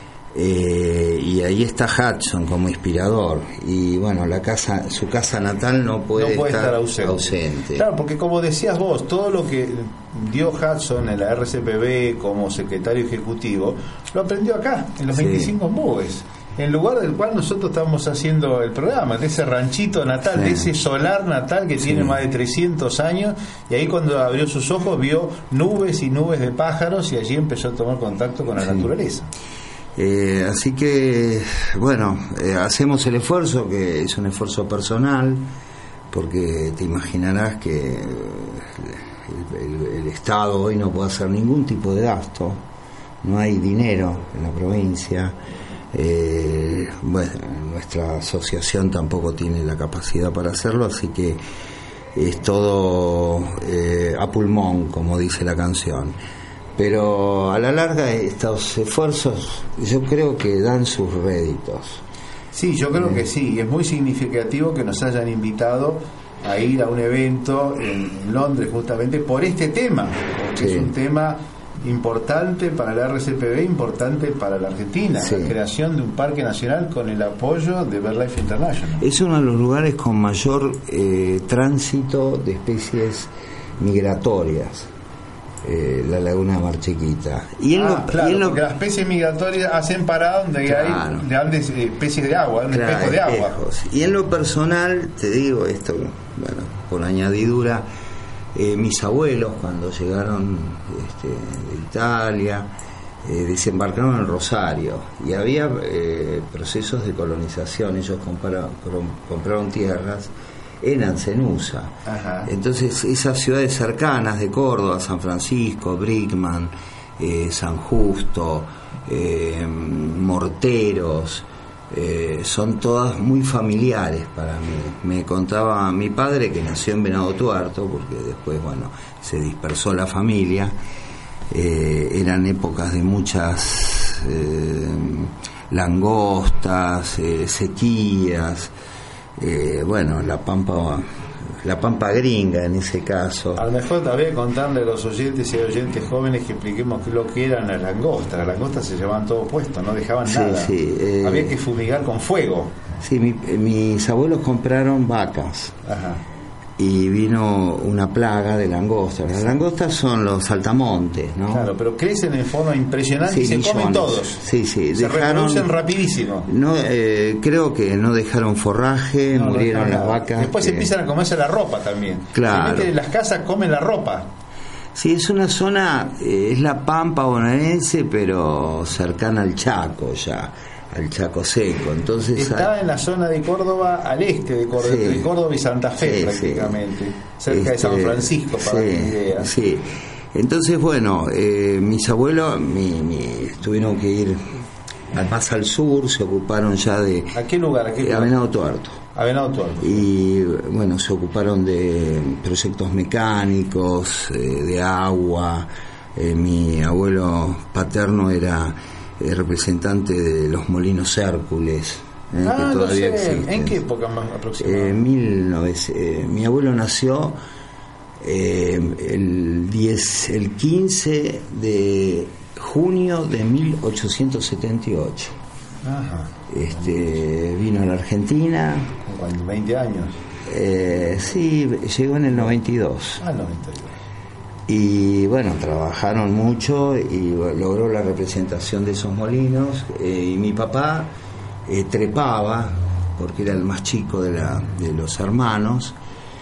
Eh, y ahí está Hudson como inspirador, y bueno, la casa, su casa natal no puede, no puede estar, estar ausente. ausente. Claro, porque como decías vos, todo lo que dio Hudson en la R C P B como secretario ejecutivo, lo aprendió acá, en los Sí. veinticinco Moves, en lugar del cual nosotros estamos haciendo el programa, de ese ranchito natal, Sí. de ese solar natal que Sí. tiene más de trescientos años, y ahí cuando abrió sus ojos vio nubes y nubes de pájaros, y allí empezó a tomar contacto con la Sí. naturaleza. Eh, así que, bueno, eh, hacemos el esfuerzo, que es un esfuerzo personal, porque te imaginarás que eh, el, el- el Estado hoy no puede hacer ningún tipo de gasto, no hay dinero en la provincia, eh, bueno, nuestra asociación tampoco tiene la capacidad para hacerlo, así que es todo eh, a pulmón, como dice la canción. Pero a la larga estos esfuerzos yo creo que dan sus réditos. Sí, yo creo que sí, y es muy significativo que nos hayan invitado a ir a un evento en Londres justamente por este tema, porque Sí. es un tema importante para la R C P B, importante para la Argentina, Sí. la creación de un parque nacional con el apoyo de BirdLife International. Es uno de los lugares con mayor eh, tránsito de especies migratorias, eh, la laguna de Mar Chiquita. Y en Ah, lo, claro, y en lo- porque las especies migratorias hacen parada donde Claro. hay grandes eh, especies de agua, un Claro, espejo de agua. espejos. Y en lo personal, te digo esto, bueno, por añadidura, eh, mis abuelos cuando llegaron este, de Italia, eh, desembarcaron en Rosario y había eh, procesos de colonización. Ellos compara- com- compraron tierras en Ancenusa. Ajá. Entonces esas ciudades cercanas de Córdoba, San Francisco, Brickman, eh, San Justo, eh, Morteros, eh, son todas muy familiares para mí. Me contaba mi padre, que nació en Venado Tuerto, porque después, bueno, se dispersó la familia, eh, eran épocas de muchas eh, langostas, eh, sequías, eh, bueno, la pampa... la pampa gringa en ese caso. A lo mejor habría que contarle a los oyentes y a oyentes jóvenes que expliquemos lo que eran las langostas. Las langostas se llevaban todo puesto, no dejaban sí, nada. Sí, eh, había que fumigar con fuego. Sí, mi, mis abuelos compraron vacas. Ajá. Y vino una plaga de langostas. Las langostas son los saltamontes, ¿no? Claro, pero crecen en forma impresionante, sí, y se millones. Comen todos. Sí, sí. Se dejaron, reproducen rapidísimo. No, eh, creo que no dejaron forraje, no, murieron no las vacas. Después que... empiezan a comerse la ropa también. Claro. Se meten en las casas, comen la ropa. Sí, es una zona, eh, es la Pampa bonaerense, pero cercana al Chaco ya. Al Chaco seco, entonces estaba hay... en la zona de Córdoba, al este de Córdoba, sí, de Córdoba y Santa Fe, sí, prácticamente, sí, cerca este, de San Francisco, para sí, que idea. Sí, entonces bueno, eh, mis abuelos mi, mi, tuvieron que ir más al sur, se ocuparon ya de... ¿A qué lugar? ¿A qué lugar? A Venado Tuerto. A Venado Tuerto. Y bueno, se ocuparon de proyectos mecánicos, eh, de agua. Eh, mi abuelo paterno era eh, representante de los molinos Hércules, eh, ah, que todavía no sé. existen. ¿En qué época más aproximadamente? Eh, mil novecientos, eh, mi abuelo nació eh, el, diez, el quince de junio de mil ochocientos setenta y ocho. Ajá. Este, vino a la Argentina. ¿Con veinte años? Eh, sí, llegó en el noventa y dos. Ah, noventa y dos. Y bueno, trabajaron mucho y logró la representación de esos molinos. Eh, y mi papá eh, trepaba, porque era el más chico de, la, de los hermanos.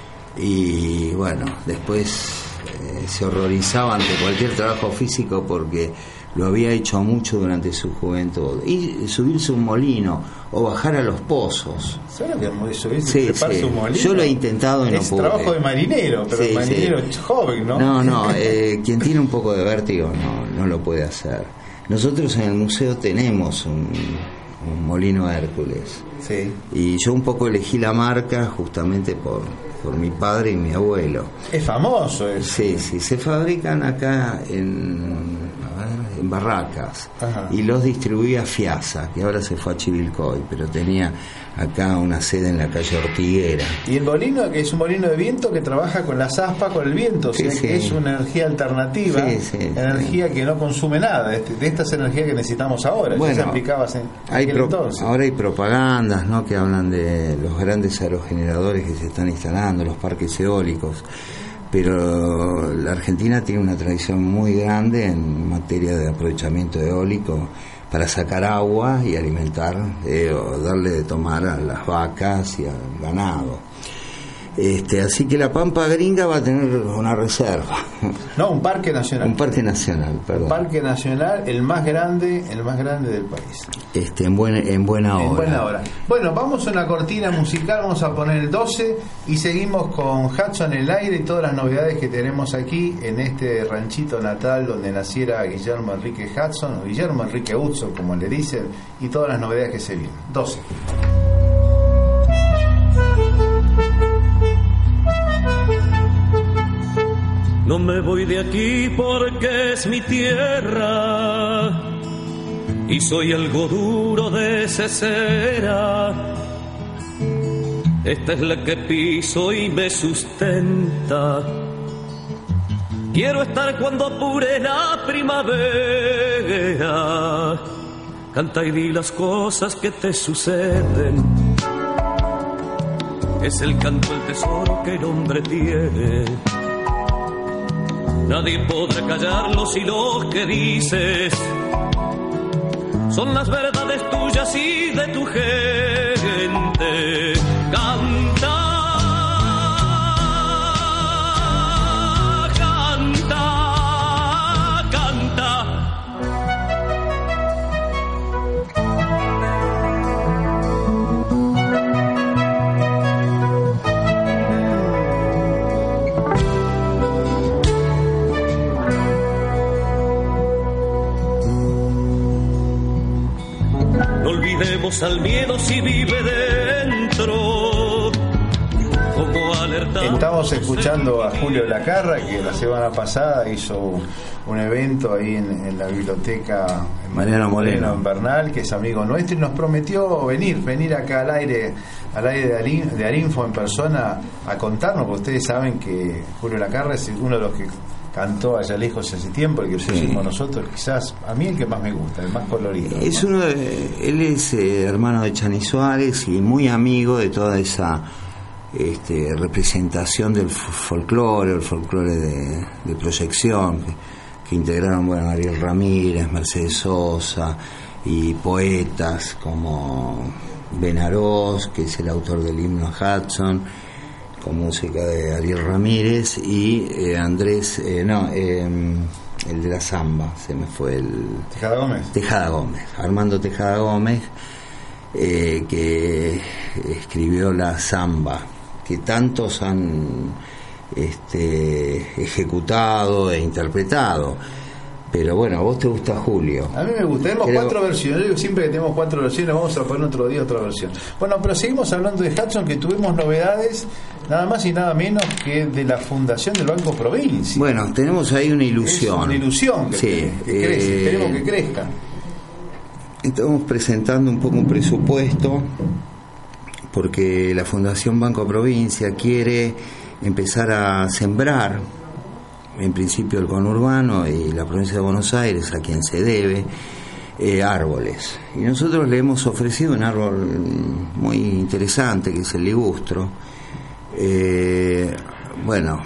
Y bueno, después eh, se horrorizaba ante cualquier trabajo físico porque lo había hecho mucho durante su juventud. Y subirse un molino o bajar a los pozos. ¿Sabes lo que es subirse sí, y treparse sí. un molino? Yo lo he intentado y no es pude. Es trabajo de marinero, pero sí, marinero sí. joven, ¿no? No, no, eh, quien tiene un poco de vértigo no, no lo puede hacer. Nosotros en el museo tenemos un, un molino Hércules. Sí. Y yo un poco elegí la marca justamente por... por mi padre y mi abuelo. Es famoso eso. Sí, sí, se fabrican acá en, a ver, en Barracas. Ajá. Y los distribuía Fiasa, que ahora se fue a Chivilcoy, pero tenía acá una sede en la calle Ortiguera. Y el molino, que es un molino de viento que trabaja con las aspas, con el viento, o sea sí, sí. que es una energía alternativa, sí, sí, energía sí. que no consume nada, de, de estas energías que necesitamos ahora. Bueno, ya se aplicaba en hay aquel pro, entonces. Ahora hay propagandas, ¿no?, que hablan de los grandes aerogeneradores que se están instalando, los parques eólicos, pero la Argentina tiene una tradición muy grande en materia de aprovechamiento eólico para sacar agua y alimentar, eh, o darle de tomar a las vacas y al ganado. Este, así que la Pampa Gringa va a tener una reserva. No, un parque nacional. Un parque nacional, perdón. Un parque nacional, el más grande, el más grande del país. Este, en buena, en buena hora. En buena hora. Bueno, vamos a una cortina musical, vamos a poner el doce y seguimos con Hudson en el aire y todas las novedades que tenemos aquí en este ranchito natal donde naciera Guillermo Enrique Hudson, o Guillermo Enrique Hudson, como le dicen, y todas las novedades que se vienen. doce. No me voy de aquí porque es mi tierra y soy algo duro de cesera. Esta es la que piso y me sustenta. Quiero estar cuando apure la primavera. Canta y di las cosas que te suceden. Es el canto, el tesoro que el hombre tiene. Nadie podrá callar los hilos que dices. Son las verdades tuyas y de tu gente. Canta, canta, canta. No olvidemos al miedo si vive dentro. como alertar. Estamos escuchando a Julio Lacarra, que la semana pasada hizo un evento ahí en, en la biblioteca Mariano Moreno en Bernal, que es amigo nuestro, y nos prometió venir, venir acá al aire, al aire de, Arin, de Arinfo en persona a contarnos, porque ustedes saben que Julio Lacarra es uno de los que cantó Allá lejos hace tiempo, el que pusimos sí. nosotros, quizás a mí el que más me gusta, el más colorido. Es uno de, él es eh, hermano de Chani Suárez y muy amigo de toda esa este, representación del folclore, el folclore de, de proyección que, que integraron, bueno, Ariel Ramírez, Mercedes Sosa y poetas como Benarós, que es el autor del himno a Hudson, con música de Ariel Ramírez, y eh, Andrés, eh, no, eh, el de la samba, se me fue el... Tejada Gómez. Tejada Gómez, Armando Tejada Gómez, eh, que escribió la samba, que tantos han este, ejecutado e interpretado. Pero bueno, a vos te gusta Julio. A mí me gusta, tenemos Creo... cuatro versiones. Yo digo siempre que tenemos cuatro versiones, vamos a poner otro día otra versión. Bueno, pero seguimos hablando de Hudson, que tuvimos novedades, nada más y nada menos que de la fundación del Banco Provincia. Bueno, tenemos ahí una ilusión. Es una ilusión que, sí, que, que crece, eh... queremos que crezca. Estamos presentando un poco un presupuesto, porque la Fundación Banco Provincia quiere empezar a sembrar, en principio el conurbano y la provincia de Buenos Aires, a quien se debe, eh, árboles. Y nosotros le hemos ofrecido un árbol muy interesante, que es el ligustro. Eh, bueno,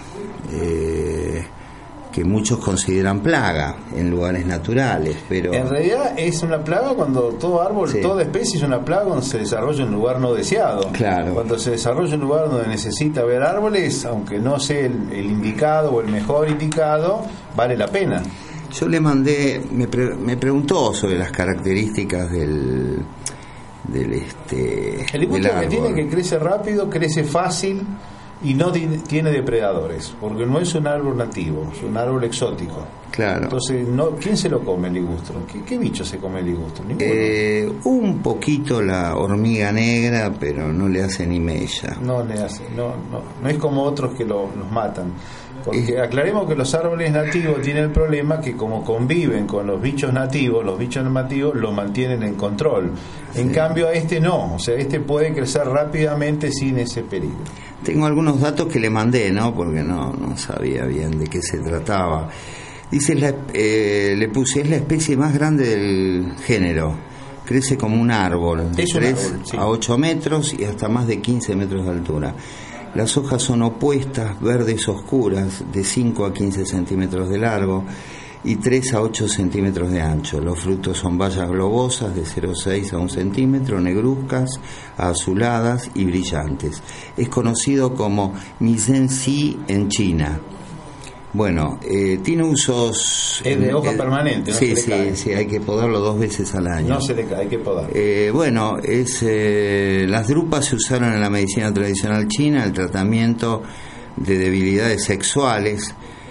eh, que muchos consideran plaga en lugares naturales, pero... En realidad es una plaga cuando todo árbol, sí. toda especie es una plaga cuando se desarrolla en un lugar no deseado. Claro. Cuando se desarrolla en un lugar donde necesita haber árboles, aunque no sea el, el indicado o el mejor indicado, vale la pena. Yo le mandé, me, pre, me preguntó sobre las características del... del este el ligustro que tiene que crece rápido, crece fácil y no tiene depredadores, porque no es un árbol nativo, es un árbol exótico. Claro. Entonces, no, ¿quién se lo come el ligustro? ¿Qué, qué bicho se come el ligustro? Eh, un poquito la hormiga negra, pero no le hace ni mella. No le hace, no, no, no es como otros que lo, los matan. Porque aclaremos que los árboles nativos tienen el problema que como conviven con los bichos nativos, los bichos nativos lo mantienen en control. En sí. cambio a este no, o sea, este puede crecer rápidamente sin ese peligro. Tengo algunos datos que le mandé, ¿no? Porque no, no sabía bien de qué se trataba. Dice, la, eh, le puse, es la especie más grande del género. Crece como un árbol, de tres sí. a ocho metros y hasta más de quince metros de altura. Las hojas son opuestas, verdes oscuras, de cinco a quince centímetros de largo y tres a ocho centímetros de ancho. Los frutos son bayas globosas de cero coma seis a un centímetro, negruzcas, azuladas y brillantes. Es conocido como Misensi en China. Bueno, eh, tiene usos... Es de hoja eh, permanente, no sí, se le sí, cae. Sí, hay que podarlo dos veces al año. No se le cae, hay que podar. Eh, bueno, es, eh, las drupas se usaron en la medicina tradicional china, el tratamiento de debilidades sexuales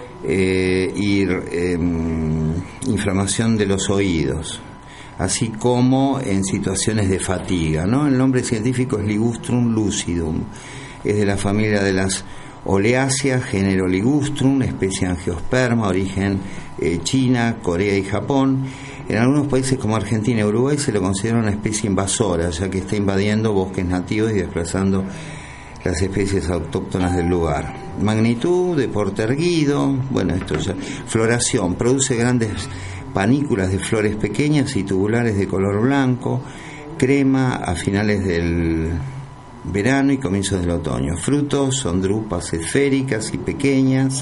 eh, y eh, inflamación de los oídos, así como en situaciones de fatiga, ¿no? El nombre científico es Ligustrum lucidum, es de la familia de las Oleáceas, género Ligustrum, especie Angiosperma, origen eh, China, Corea y Japón. En algunos países como Argentina y Uruguay se lo considera una especie invasora, ya que está invadiendo bosques nativos y desplazando las especies autóctonas del lugar. Magnitud, de porte erguido, bueno, esto ya. Floración, produce grandes panículas de flores pequeñas y tubulares de color blanco, crema a finales del verano y comienzos del otoño. Frutos son drupas esféricas y pequeñas.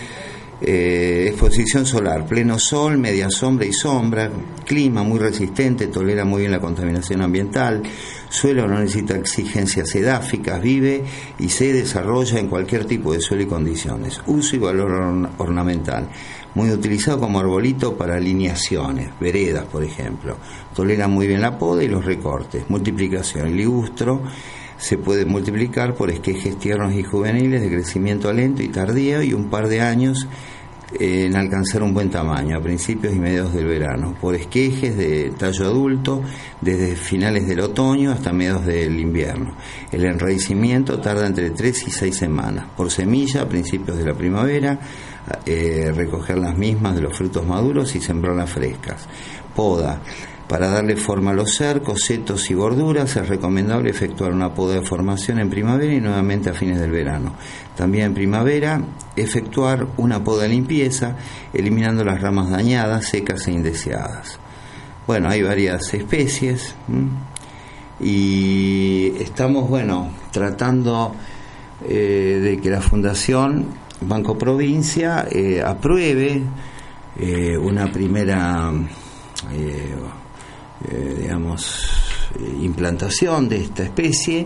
Eh, exposición solar, pleno sol, media sombra y sombra. Clima muy resistente, tolera muy bien la contaminación ambiental. Suelo no necesita exigencias edáficas, vive y se desarrolla en cualquier tipo de suelo y condiciones. Uso y valor orn- ornamental, muy utilizado como arbolito para alineaciones, veredas por ejemplo. Tolera muy bien la poda y los recortes. Multiplicación, el ligustro se puede multiplicar por esquejes tiernos y juveniles de crecimiento lento y tardío y un par de años en alcanzar un buen tamaño a principios y mediados del verano, por esquejes de tallo adulto desde finales del otoño hasta mediados del invierno. El enraicimiento tarda entre tres y seis semanas. Por semilla a principios de la primavera, eh, recoger las mismas de los frutos maduros y sembrarlas frescas. Poda. Para darle forma a los cercos, setos y borduras es recomendable efectuar una poda de formación en primavera y nuevamente a fines del verano. También en primavera efectuar una poda de limpieza, eliminando las ramas dañadas, secas e indeseadas. Bueno, hay varias especies ¿m? y estamos, bueno, tratando eh, de que la Fundación Banco Provincia eh, apruebe eh, una primera eh, Eh, digamos, eh, implantación de esta especie.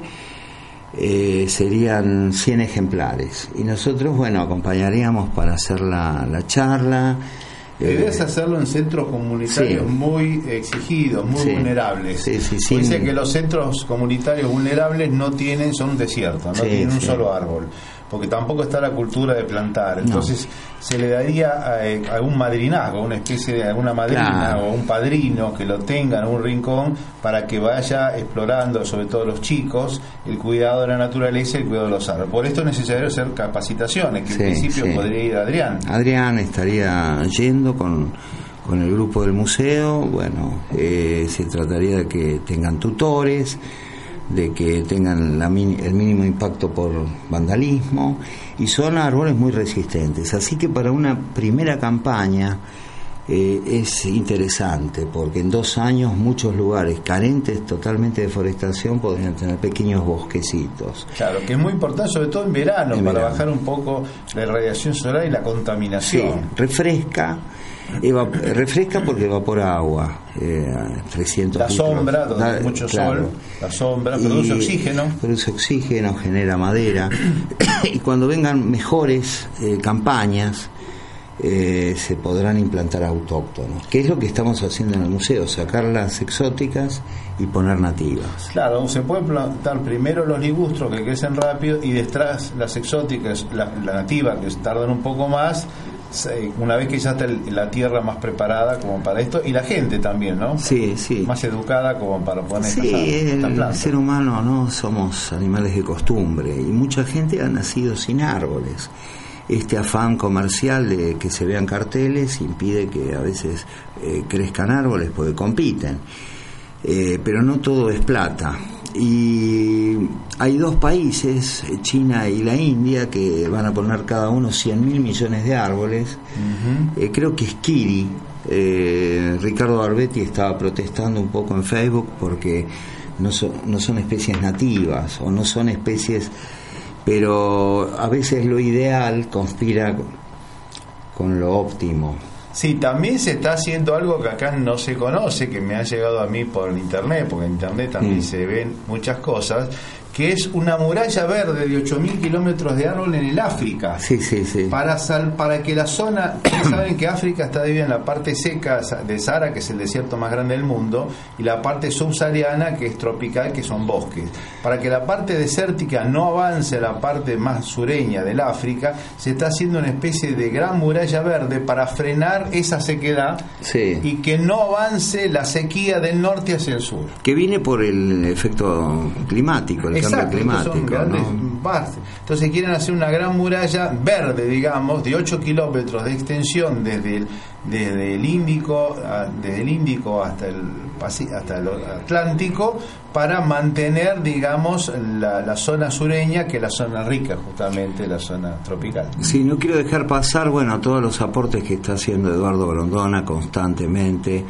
Eh, serían cien ejemplares y nosotros, bueno, acompañaríamos para hacer la, la charla. La idea es hacerlo en centros comunitarios sí. muy exigidos, muy sí. vulnerables. Sí, sí, sí. Dice que los centros comunitarios vulnerables no tienen, son un desierto, no sí, tienen un sí. solo árbol, porque tampoco está la cultura de plantar. Entonces no. se le daría a, a un madrinazgo, una especie de alguna madrina claro. o un padrino que lo tenga en un rincón para que vaya explorando, sobre todo los chicos, el cuidado de la naturaleza y el cuidado de los árboles. Por esto es necesario hacer capacitaciones, que sí, en principio sí. podría ir Adrián. Adrián estaría yendo con, con el grupo del museo. Bueno, eh, se trataría de que tengan tutores, de que tengan la, el mínimo impacto por vandalismo, y son árboles muy resistentes, así que para una primera campaña eh, es interesante, porque en dos años muchos lugares carentes totalmente de forestación podrían tener pequeños bosquecitos. Claro, que es muy importante, sobre todo en verano, en para verano. bajar un poco la irradiación solar y la contaminación. Sí, refresca. Evap- refresca porque evapora agua, eh, trescientos la litros. Sombra, donde da, hay mucho claro. sol, la sombra produce y oxígeno, produce oxígeno, genera madera y cuando vengan mejores eh, campañas eh, se podrán implantar autóctonos, que es lo que estamos haciendo en el museo, sacar las exóticas y poner nativas. Claro, se puede plantar primero los ligustros que crecen rápido y detrás las exóticas, la, la nativa que tardan un poco más, una vez que ya está la tierra más preparada como para esto, y la gente también, ¿no? Sí, sí. Más educada como para poner sí, esta, esta el ser humano no somos animales de costumbre y mucha gente ha nacido sin árboles. Este afán comercial de que se vean carteles impide que a veces eh, crezcan árboles porque compiten. Eh, pero no todo es plata. Y hay dos países, China y la India, que van a poner cada uno cien mil millones de árboles. Uh-huh. Eh, creo que Esquiri, eh, Ricardo Barbetti estaba protestando un poco en Facebook porque no, so, no son especies nativas o no son especies, pero a veces lo ideal conspira con lo óptimo. Sí, también se está haciendo algo que acá no se conoce, que me ha llegado a mí por internet, porque en internet también mm. se ven muchas cosas, que es una muralla verde de ocho mil kilómetros de árbol en el África. Sí, sí, sí. Para, sal, para que la zona, saben que África está dividida en la parte seca de Sahara, que es el desierto más grande del mundo, y la parte subsahariana, que es tropical, que son bosques. Para que la parte desértica no avance a la parte más sureña del África, se está haciendo una especie de gran muralla verde para frenar esa sequedad sí. y que no avance la sequía del norte hacia el sur. Que viene por el efecto climático, el Exacto, cambio climático. Son grandes, ¿no? Entonces quieren hacer una gran muralla verde, digamos, de ocho kilómetros de extensión desde el, desde el Índico, desde el Índico hasta el hasta el Atlántico, para mantener, digamos, la, la zona sureña, que es la zona rica, justamente la zona tropical. Sí, no quiero dejar pasar, bueno, todos los aportes que está haciendo Eduardo Grondona constantemente,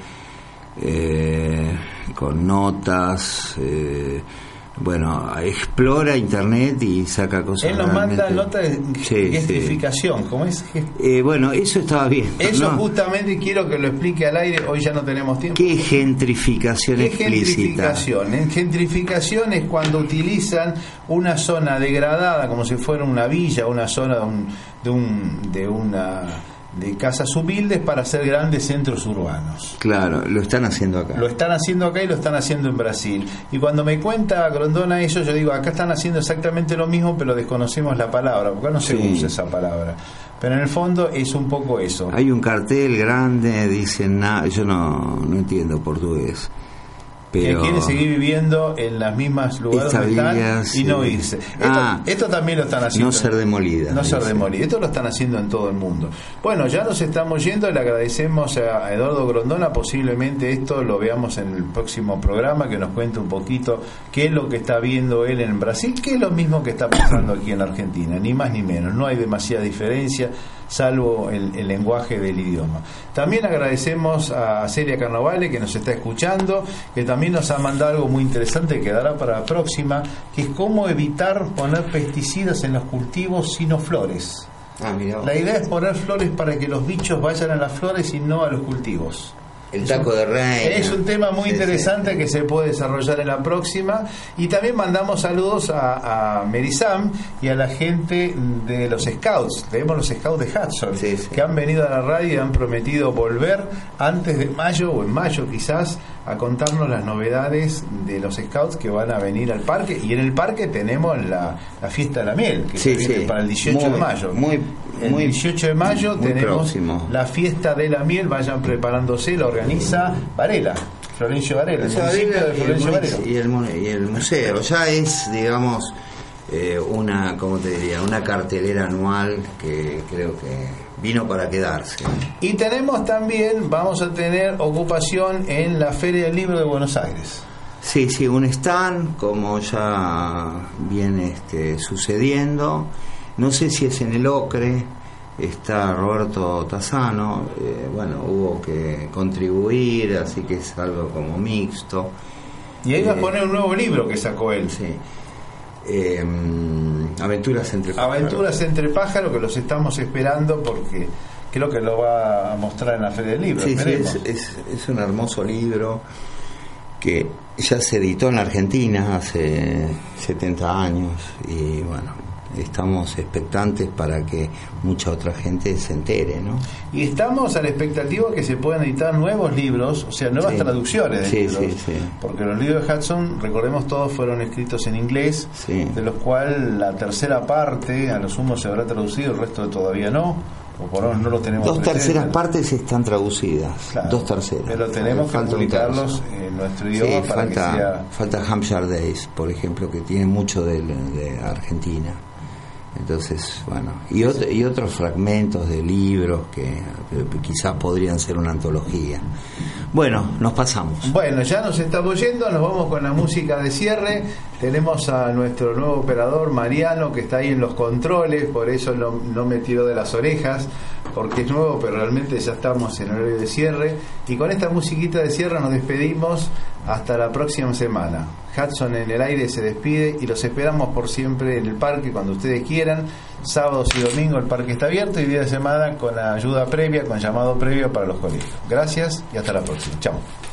eh, con notas, eh, bueno, explora internet y saca cosas. Él nos manda notas de sí, gentrificación, sí. ¿cómo es? Eh, bueno, eso estaba bien. Eso ¿no? Justamente quiero que lo explique al aire, hoy ya no tenemos tiempo. ¿Qué gentrificación ¿Qué explícita? Gentrificación? En gentrificación es cuando utilizan una zona degradada como si fuera una villa, una zona de un, de un, de una de casas humildes para hacer grandes centros urbanos. Claro, lo están haciendo acá. Lo están haciendo acá y lo están haciendo en Brasil. Y cuando me cuenta Grondona eso, yo digo, acá están haciendo exactamente lo mismo, pero desconocemos la palabra, porque no se Sí. usa esa palabra. Pero en el fondo es un poco eso. Hay un cartel grande, dicen, na- yo no, no entiendo portugués. Pero Que quiere seguir viviendo en las mismas lugares donde están Estabilidad, y no sí. irse. Esto, Ah, esto también lo están haciendo. no ser demolida, No ser dice. demolida. Esto lo están haciendo en todo el mundo. Bueno, ya nos estamos yendo. Le agradecemos a Eduardo Grondona. Posiblemente esto lo veamos en el próximo programa, que nos cuente un poquito qué es lo que está viendo él en Brasil, que es lo mismo que está pasando aquí en Argentina, ni más ni menos. No hay demasiada diferencia, salvo el, el lenguaje del idioma. También agradecemos a Celia Carnavale, que nos está escuchando, que también nos ha mandado algo muy interesante que dará para la próxima, que es cómo evitar poner pesticidas en los cultivos sino flores. Ah, mirá vos. La idea es poner flores para que los bichos vayan a las flores y no a los cultivos. El taco de reina. Es un tema muy Sí, interesante sí. que se puede desarrollar en la próxima. Y también mandamos saludos a, a Merizam y a la gente de los Scouts. Tenemos los Scouts de Hudson, Sí, sí. que han venido a la radio y han prometido volver antes de mayo o en mayo quizás a contarnos las novedades de los Scouts que van a venir al parque. Y en el parque tenemos la, la fiesta de la miel, que Sí, se viene sí. para el dieciocho Muy, de mayo. muy, el muy- dieciocho de mayo muy tenemos próximo. la fiesta de la miel. Vayan preparándose, la organiza Varela, Florencio Varela, el municipio de y, el Florencio Varela. munici- y, el, mu- y el museo ya es, digamos, eh, una, ¿cómo te diría? Una cartelera anual que creo que vino para quedarse. Y tenemos también, vamos a tener ocupación en la Feria del Libro de Buenos Aires. Sí, sí, un stand, como ya viene este, sucediendo. No sé si es en el Ocre, está Roberto Tassano, eh, bueno, hubo que contribuir, así que es algo como mixto. Y ahí va a Eh, poner un nuevo libro que sacó él. Sí. Eh, Aventuras entre pájaros. Aventuras entre pájaros, que los estamos esperando porque creo que lo va a mostrar en la Feria del Libro. Sí, sí, esperemos. es, es, es un hermoso libro que ya se editó en la Argentina hace setenta años y bueno, estamos expectantes para que mucha otra gente se entere, ¿no? Y estamos a la expectativa que se puedan editar nuevos libros, o sea, nuevas Sí. traducciones de Sí, libros. sí, sí. Porque los libros de Hudson, recordemos, todos fueron escritos en inglés, Sí. de los cuales la tercera parte, a lo sumo, se habrá traducido, el resto todavía no, o por ahora no lo tenemos Dos presente. terceras partes están traducidas, Claro, dos terceras. pero tenemos que Falta un publicarlos tercio. en nuestro Sí, idioma para falta, que sea... falta Hampshire Days, por ejemplo, que tiene mucho de, de Argentina. Entonces, bueno, y, ot- y otros fragmentos de libros que eh, quizás podrían ser una antología. Bueno, nos pasamos. Bueno, ya nos estamos yendo, nos vamos con la música de cierre. Tenemos a nuestro nuevo operador, Mariano, que está ahí en los controles, por eso no, no me tiró de las orejas, porque es nuevo, pero realmente ya estamos en horario de cierre. Y con esta musiquita de cierre nos despedimos hasta la próxima semana. Hudson en el aire se despide y los esperamos por siempre en el parque cuando ustedes quieran. Sábados y domingos el parque está abierto y día de semana con ayuda previa, con llamado previo para los colegios. Gracias y hasta la próxima. Chao.